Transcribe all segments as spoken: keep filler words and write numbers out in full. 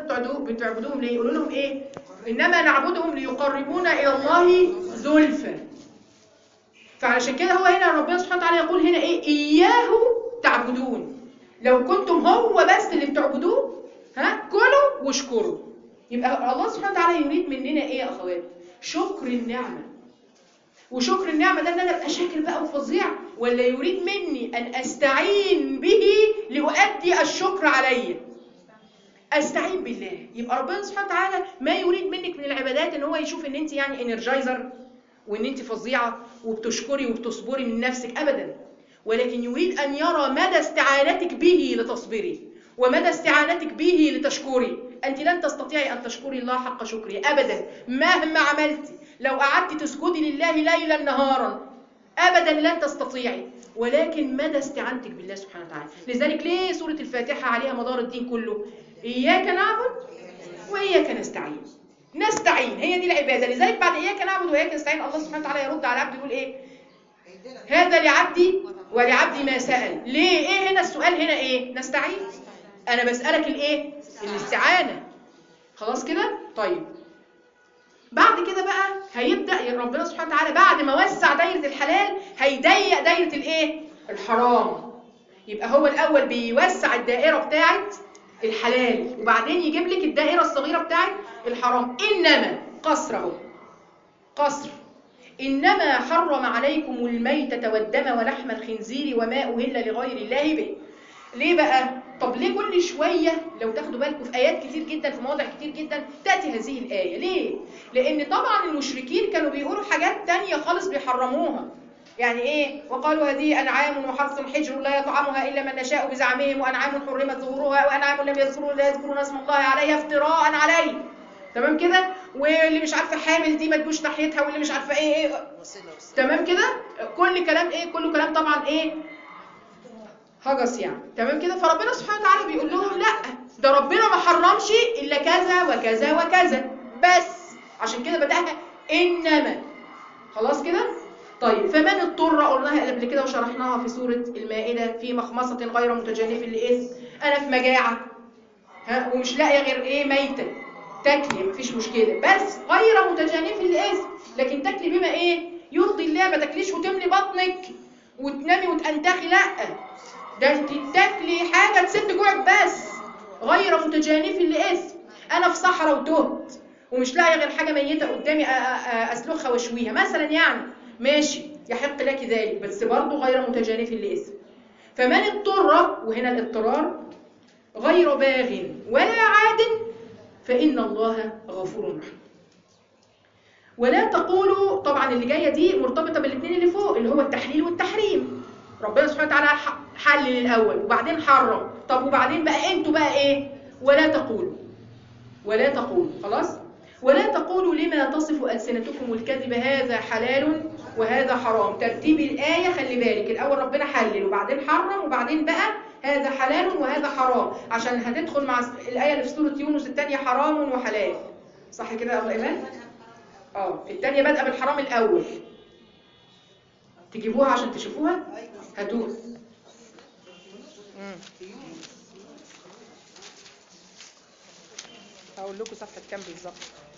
بتعبدوهم ليه؟ يقولوا لهم ايه؟ انما نعبدهم ليقربونا الى الله زلفى. فعلشان كده هو هنا ربنا سبحانه وتعالى يقول هنا ايه؟ اياه تعبدون. لو كنتم هو بس اللي بتعبدوه ها كلوا واشكروا. يبقى الله سبحانه وتعالى يريد مننا ايه يا اخوات؟ شكر النعمه. وشكر النعمه ده ان انا ابقى شاكر بقى وفظيع، ولا يريد مني ان استعين به لأؤدي الشكر علي؟ استعين بالله. يبقى ربنا سبحانه وتعالى ما يريد منك من العبادات ان هو يشوف ان انت يعني انرجايزر وان انت فظيعه وبتشكري وبتصبري من نفسك ابدا، ولكن يريد ان يرى مدى استعانتك به لتصبري ومدى استعانتك به لتشكري. انت لن تستطيعي ان تشكري الله حق شكره ابدا مهما عملتي. لو قعدت تسجدي لله ليلا نهارا ابدا لن تستطيعي، ولكن مدى استعانتك بالله سبحانه وتعالى. لذلك ليه سوره الفاتحه عليها مدار الدين كله؟ اياك نعبد واياك نستعين. نستعين هي دي العباده. لذلك بعد اياك نعبد واياك نستعين الله سبحانه وتعالى يرد على العبد يقول ايه؟ هذا لعبدي ولعبدي ما سأل. ليه؟ ايه هنا السؤال هنا ايه؟ نستعين. انا بسألك الايه؟ الاستعانة. خلاص كده؟ طيب بعد كده بقى هيبدأ ربنا سبحانه وتعالى بعد ما وسع دايرة الحلال هيضيق دايرة الايه؟ الحرام. يبقى هو الاول بيوسع الدائرة بتاعت الحلال وبعدين يجيب لك الدائرة الصغيرة بتاعت الحرام. انما قصره قصر إنما حرم عليكم الميتة والدم ولحم الخنزير وما أهل لغير الله به. ليه بقى؟ طب ليه كل شوية لو تاخدوا بالكم في آيات كتير جدا في مواضع كتير جدا تأتي هذه الآية؟ ليه؟ لأن طبعا المشركين كانوا بيقولوا حاجات تانية خالص بيحرموها. يعني إيه؟ وقالوا هذه أنعام وحرث حجر لا يطعمها إلا من نشاء بزعمهم، وأنعام حرمت ظهورها وأنعام لم يذكروا لا يذكرون اسم الله عليها افتراء عليه. تمام كده؟ واللي مش عارفه حامل دي ما تجوش ناحيتها، واللي مش عارفه ايه ايه تمام كده؟ كل كلام ايه؟ كله كلام طبعا ايه؟ هجس يعني. تمام كده؟ فربنا سبحانه وتعالى بيقول لهم لا، ده ربنا ما حرمش الا كذا وكذا وكذا بس. عشان كده بدأها انما. خلاص كده؟ طيب فمن اضطر قلناها قبل كده وشرحناها في سوره المائده في مخمصه غير متجانف لاثم. انا في مجاعه ها ومش لاقيه غير ايه؟ ميته تاكلي مفيش مشكله بس غير متجانف للاثم. لكن تاكلي بما ايه؟ يرضي الله. ما تاكليش وتملي بطنك وتنامي وتنتخي، لا، ده انت تاكلي حاجه تسد جوعك بس. غير متجانف لاثم. انا في صحراء وتهت ومش لاقيه غير حاجه ميته قدامي اسلخها واشويها مثلا، يعني ماشي يحق لك ذلك بس برضه غير متجانف لاثم. فمن اضطر، وهنا الاضطرار، غير باغ ولا عاد فإن الله غفور رحيم. ولا تقولوا، طبعا اللي جايه دي مرتبطه بالاثنين اللي فوق اللي هو التحليل والتحريم. ربنا سبحانه وتعالى حلل الاول وبعدين حرم. طب وبعدين بقى انتوا بقى ايه؟ ولا تقولوا. ولا تقولوا خلاص؟ ولا تقولوا لما تصف ألسنتكم الكذب هذا حلال وهذا حرام. ترتيب الآية خلي بالك، الأول ربنا حلل وبعدين حرم وبعدين بقى هذا حلال وهذا حرام، عشان هتدخل مع الآية اللي في سورة يونس الثانية حرام وحلال. صح كده يا أبو إيمان؟ اه الثانية بادئة بالحرام الأول. تجيبوها عشان تشوفوها؟ هاتوها. هقول لكم صفحة كام بالظبط.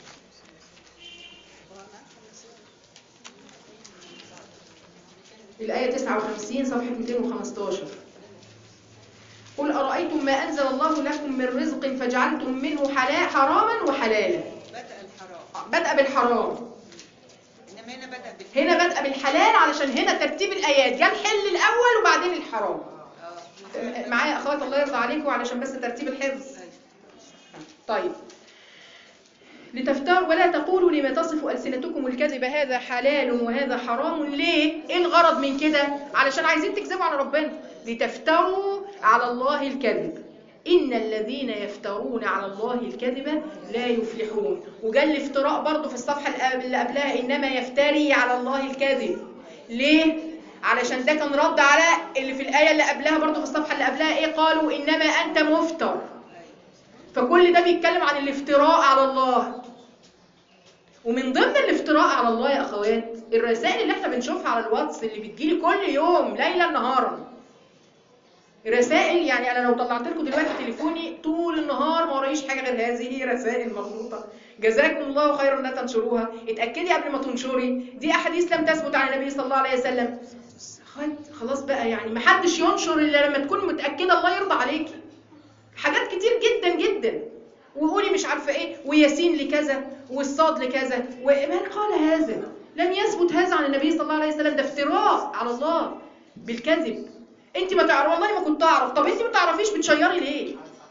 الآية تسعة وخمسين صفحة مئتين وخمستاشر. قل أرأيتم ما أنزل الله لكم من رزق فجعلتم منه حلال حراما وحلالا. بدأ الحرام. بدأ بالحرام. إنما هنا بدأ بالحلال. هنا بدأ بالحلال علشان هنا ترتيب الآيات، جاء الحل الأول وبعدين الحرام. معايا أخوات الله يرضى عليكم علشان بس ترتيب الحفظ. طيب. لتفتروا ولا تقولوا لما تصف ألسنتكم الكذب هذا حلال وهذا حرام. ليه؟ ايه الغرض من كده؟ علشان عايزين تكذبوا على ربنا. لتفتروا على الله الكذب. إن الذين يفترون على الله الكذب لا يفلحون. وجاء الافتراء برضو في الصفحة اللي قبلها إنما يفتري على الله الكذب. ليه؟ علشان ده كان رد على اللي في الآية اللي قبلها برضو في الصفحة اللي قبلها ايه؟ قالوا إنما أنت مفتر. فكل ده بيتكلم عن الافتراء على الله. ومن ضمن الافتراء على الله يا اخوات الرسائل اللي احنا بنشوفها على الواتس اللي بتجيلي كل يوم ليلا نهارا. رسائل، يعني انا لو طلعت لكم دلوقتي تليفوني طول النهار ما ورايش حاجه غير هذه رسائل مخلوطه. جزاكم الله خيرا لا تنشروها. اتاكدي قبل ما تنشري، دي احاديث لم تثبت عن النبي صلى الله عليه وسلم. خلاص بقى، يعني ما حدش ينشر الا لما تكون متاكده الله يرضى عليكي. حاجات كتير جدا جدا، وقولي مش عارفه ايه، وياسين لكذا والصاد لكذا، ومن قال هذا؟ لم يثبت هذا عن النبي صلى الله عليه وسلم. ده افتراء على الله بالكذب. انت ما تعرفي، والله ما كنت اعرف. طب انت ما تعرفيش بتشيري ليه؟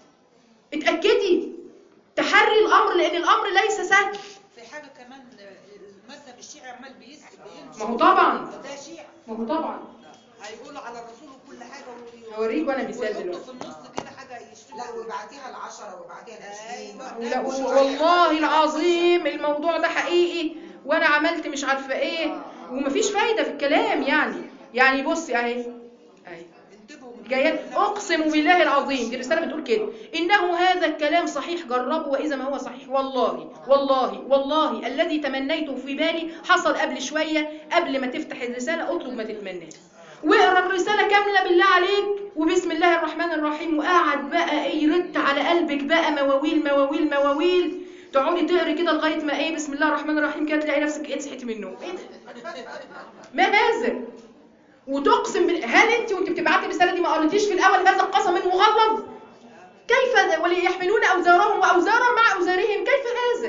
اتاكدي، تحري الامر، لان الامر ليس سهل. في حاجه كمان، المذهب الشيعي عمال بيسكت. ما هو طبعا ده شيعي، ما هو طبعا هيقولوا على الرسول وكل حاجه. هوريك وانا مثال دلوقتي دلوقتي في النص كده حاجه يشتغل. لا وابعتيها العشرة وابعتيها العشرين. لا والله العظيم الموضوع ده حقيقي، وانا عملت مش عارفه ايه، ومفيش فايده في الكلام. يعني يعني بصي اهي اهي جايه، اقسم بالله العظيم دي رساله بتقول كده: انه هذا الكلام صحيح، جربوا واذا ما هو صحيح. والله والله والله الذي تمنيته في بالي حصل قبل شويه. قبل ما تفتح الرساله اطلب ما تتمناه، واقرا الرساله كامله بالله عليك، وبسم الله الرحمن الرحيم، وقعد بقى ايه يرد على قلبك بقى مواويل مواويل مواويل، تقعدي تقري كده لغايه ما ايه بسم الله الرحمن الرحيم كده تلاقي نفسك ايه صحيتي من النوم. ايه ده؟ ما هذا؟ وتقسم بال... هل انت وانت بتبعتي الرساله دي ما قريتيش في الاول هذا القسم المغلظ؟ كيف وليحملون اوزارهم واوزارا مع اوزارهم؟ كيف هذا؟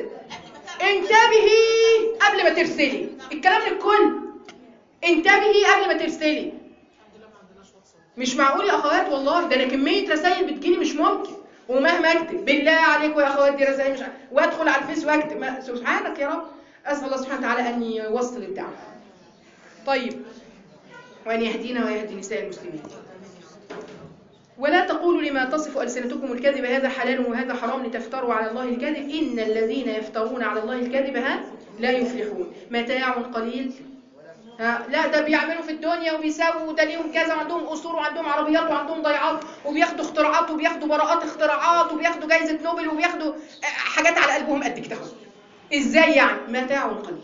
انتبهي قبل ما ترسلي الكلام للكل. انتبهي قبل ما ترسلي. مش معقول يا اخوات، والله ده انا كميه رسائل بتجيلي مش ممكن، ومهما اكتب بالله عليكم يا اخوات دي رسائل مش عارف، وادخل على الفيس واكتب ما... سبحانك يا رب. اسال الله سبحانه وتعالى ان يوصل الدعوه. طيب، وان يهدينا ويهدي نساء المسلمين. ولا تقولوا لما تصف ألسنتكم الكذب هذا حلال وهذا حرام لتفتروا على الله الكذب إن الذين يفترون على الله الكذب ها لا يفلحون. متاع قليل. ها لا ده بيعملوا في الدنيا وبيساووا ده ليهم كذا، وعندهم قصور وعندهم عربيات وعندهم ضيعات وبياخدوا اختراعات وبياخدوا براءات اختراعات وبياخدوا جائزة نوبل وبياخدوا حاجات على قلبهم قد كده. ازاي يعني؟ متاع قليل.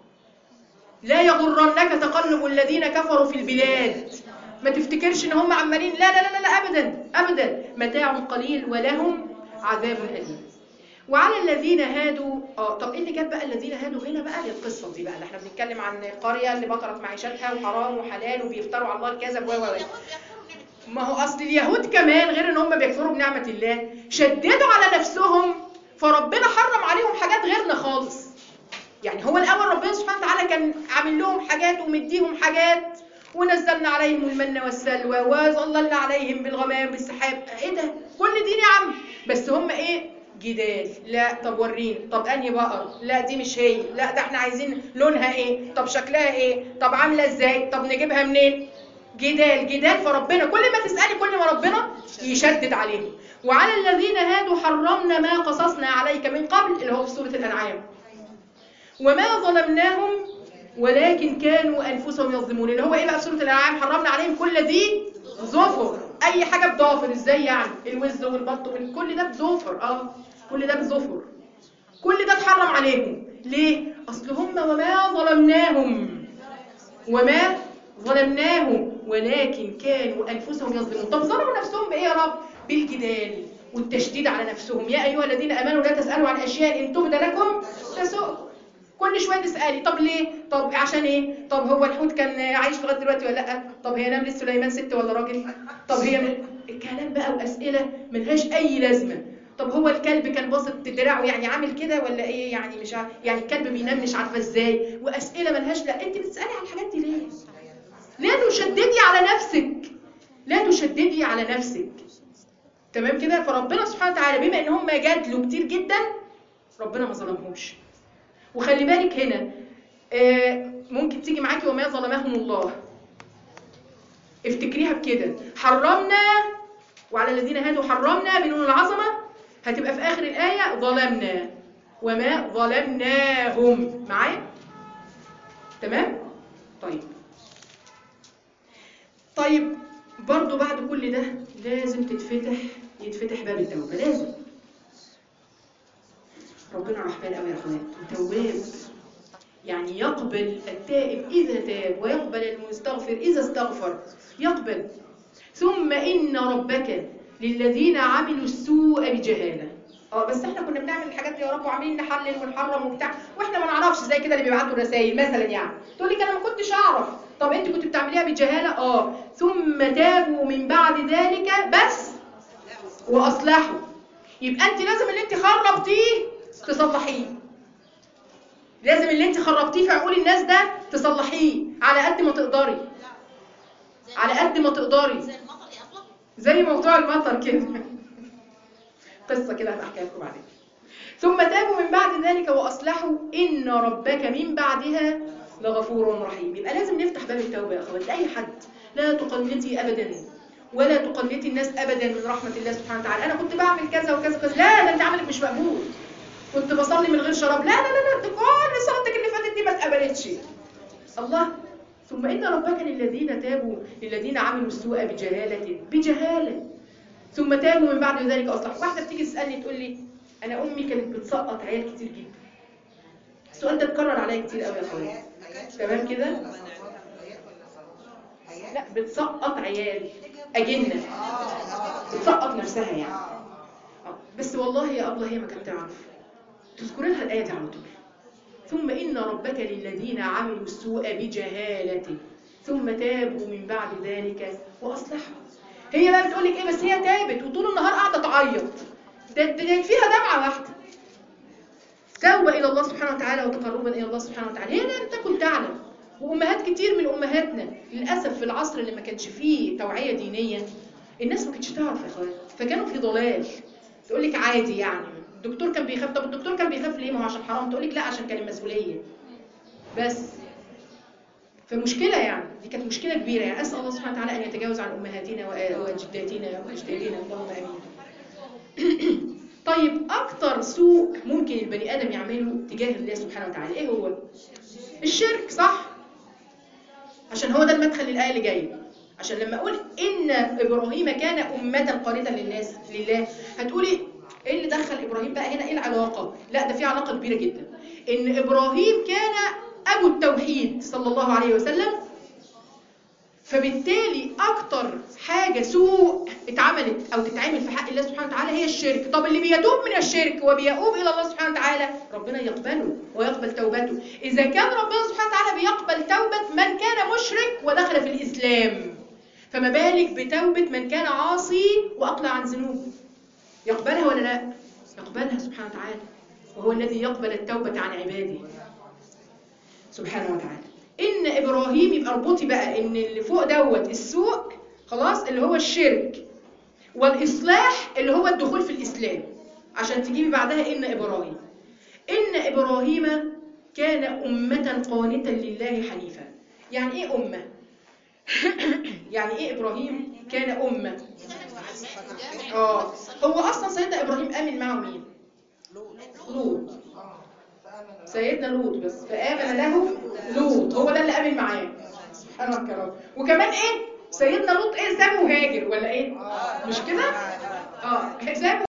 لا يغرنك تقلب الذين كفروا في البلاد. ما تفتكرش ان هم عمالين، لا لا لا لا ابدا ابدا. متاع قليل ولهم عذاب اليم. وعلى الذين هادوا اه طب ايه اللي جاب بقى الذين هادوا هنا بقى للقصه دي بقى اللي احنا بنتكلم عن القريه اللي بطلت معيشتها وحرام وحلال وبيفتروا على الله الكذب و و ما هو اصل اليهود كمان غير ان هم بيكفروا بنعمه الله شددوا على نفسهم، فربنا حرم عليهم حاجات غيرنا خالص. يعني هو الاول ربنا سبحانه وتعالى كان عامل لهم حاجات ومديهم حاجات، ونزلنا عليهم المن والسلوى وظللنا عليهم بالغمام بالسحاب. ايه ده؟ كل دي نعم، بس هم ايه؟ جدال. لا طب وريني، طب انهي بقر؟ لا دي مش هي، لا ده احنا عايزين لونها ايه؟ طب شكلها ايه؟ طب عامله ازاي؟ طب نجيبها منين؟ جدال جدال. فربنا كل ما تسالي كل ما ربنا يشدد عليهم. وعلى الذين هادوا حرمنا ما قصصنا عليك من قبل، اللي هو في سوره الانعام. وما ظلمناهم ولكن كانوا انفسهم يظلمون، اللي هو ايه بقى في سوره الانعام؟ حرمنا عليهم كل ذي ظفر. اي حاجه بضافر. ازاي يعني؟ الوز والبط كل ده بظفر. اه كل ده بظفر، كل ده اتحرم عليهم. ليه؟ اصل هم وما ظلمناهم وما ظلمناهم ولكن كانوا انفسهم يظلمون. طب ظلموا نفسهم بايه يا رب؟ بالجدال والتشديد على نفسهم. يا ايها الذين امنوا لا تسالوا عن اشياء ان تبد لكم تسؤكم. كل شويه تسالي طب ليه؟ طب عشان ايه؟ طب هو الحوت كان عايش لغايه دلوقتي ولا لا؟ طب هي نملة سليمان ست ولا راجل؟ طب هي من... الكلام بقى واسئله ملهاش اي لازمه. طب هو الكلب كان باسط دراعه يعني عامل كده ولا ايه؟ يعني مش عارف، يعني الكلب بينام مش عارفه ازاي، واسئله ملهاش. لا انت بتسالي على الحاجات دي ليه؟ لا تشددي على نفسك، لا تشددي على نفسك. تمام كده؟ فربنا سبحانه وتعالى بما ان هم جادلوا كتير جدا ربنا ما ظلمهمش. وخلي بالك هنا آه ممكن تيجي معاكي وما ظلمهم الله، افتكريها بكده. حرمنا وعلى الذين هادوا حرمنا بنون العظمه، هتبقى في اخر الايه ظلمنا وما ظلمناهم. معايا؟ تمام؟ طيب طيب برضو بعد كل ده لازم تتفتح يتفتح باب التوبه. لازم. ربنا رحمن قوي يا اخوات وتواب، يعني يقبل التائب اذا تاب ويقبل المستغفر اذا استغفر. يقبل. ثم إن ربك للذين عملوا السوء بجهالة. اه بس احنا كنا بنعمل الحاجات دي يا رب وعاملين نحلل ونحرم وبتاع واحنا ما نعرفش، زي كده اللي بيبعتوا رسائل مثلا يعني تقول لك انا ما كنتش اعرف. طب انت كنت بتعمليها بجهالة؟ اه ثم تابوا من بعد ذلك بس واصلحوا. يبقى انت لازم اللي انت خربتيه تصلحيه، لازم اللي انت خربتيه في عقول الناس ده تصلحيه على قد ما تقدري، على قد ما تقدري. زي موضوع المطر كده قصة كده هحكيها لكم بعدين. ثم تابوا من بعد ذلك وأصلحوا إن ربك من بعدها لغفور رحيم. يبقى لازم نفتح باب التوبة يا أخوات لأي حد. لا تقنطي أبدا ولا تقنطي الناس أبدا من رحمة الله سبحانه وتعالى. أنا كنت بعمل كذا وكذا كذا، لا ده أنت عملك مش مقبول. كنت بصلي من غير شراب، لا لا لا ده كل صلاتك اللي فاتت دي ما اتقبلتش. الله. ثم إن ربك للذين تابوا للذين عملوا السوء بجهالة بجهالة ثم تابوا من بعد ذلك أصلحوا. واحدة بتيجي تسألني تقول لي أنا أمي كانت بتسقط عيال كتير جدا. السؤال ده اتكرر عليا كتير قوي يا أخويا. تمام كده؟ لا بتسقط عيال أجنة، بتسقط نفسها يعني. بس والله يا أبله هي ما كانت تعرف. تذكري لها الآية دي على طول. ثم إن ربك للذين عملوا السوء بجهالة ثم تابوا من بعد ذلك وأصلحوا. هي بقى بتقول لك ايه بس هي تابت وطول النهار قاعده تعيط، ده, ده فيها دمعه واحده. توبه الى الله سبحانه وتعالى وتقربا الى الله سبحانه وتعالى هي لم تكن تعلم. وامهات كتير من امهاتنا للاسف في العصر اللي ما كانش فيه توعيه دينيه الناس ما كانتش تعرف يا اخوات، فكانوا في ضلال. تقول لك عادي يعني الدكتور كان بيخاف. طب الدكتور كان بيخاف ليه؟ ما هو عشان حرام. تقول لك لا عشان كان المسؤوليه بس. فمشكلة يعني دي كانت مشكلة كبيرة يعني. أسأل الله سبحانه وتعالى أن يتجاوز عن أمهاتنا وجداتنا وأجدادنا اللهم آمين. طيب أكتر سوء ممكن البني آدم يعمله تجاه الله سبحانه وتعالى إيه هو؟ الشرك، صح؟ عشان هو ده المدخل للآية اللي جاية. عشان لما أقول إن إبراهيم كان أمة قانتا للناس لله هتقولي إيه اللي دخل إبراهيم بقى هنا؟ إيه العلاقة؟ لا ده في علاقة كبيرة جدا. إن إبراهيم كان أبو التوحيد صلى الله عليه وسلم، فبالتالي أكتر حاجة سوء اتعملت أو تتعمل في حق الله سبحانه وتعالى هي الشرك. طب اللي بيتوب من الشرك وبيؤوب إلى الله سبحانه وتعالى ربنا يقبله ويقبل توبته. إذا كان ربنا سبحانه وتعالى بيقبل توبة من كان مشرك ودخل في الإسلام، فما بالك بتوبة من كان عاصي وأقلع عن ذنوب؟ يقبلها ولا لا؟ يقبلها سبحانه وتعالى، وهو الذي يقبل التوبة عن عباده سبحانه وتعالى. إن إبراهيم، يبقى اربطي بقى إن اللي فوق دوت السوء خلاص اللي هو الشرك، والإصلاح اللي هو الدخول في الإسلام، عشان تجيبي بعدها إن إبراهيم. إن إبراهيم كان أمة قانتا لله حنيفا. يعني إيه أمة؟ يعني إيه إبراهيم كان أمة؟ آه هو أصلا سيدنا إبراهيم آمن معه مين؟ لوط. سيدنا لوط بس فآمن له لوط، هو ده اللي آمن معاه. سبحانك يا رب. وكمان إيه؟ سيدنا لوط إيه؟ سابه وهاجر ولا إيه؟ مش كده؟ آه سابه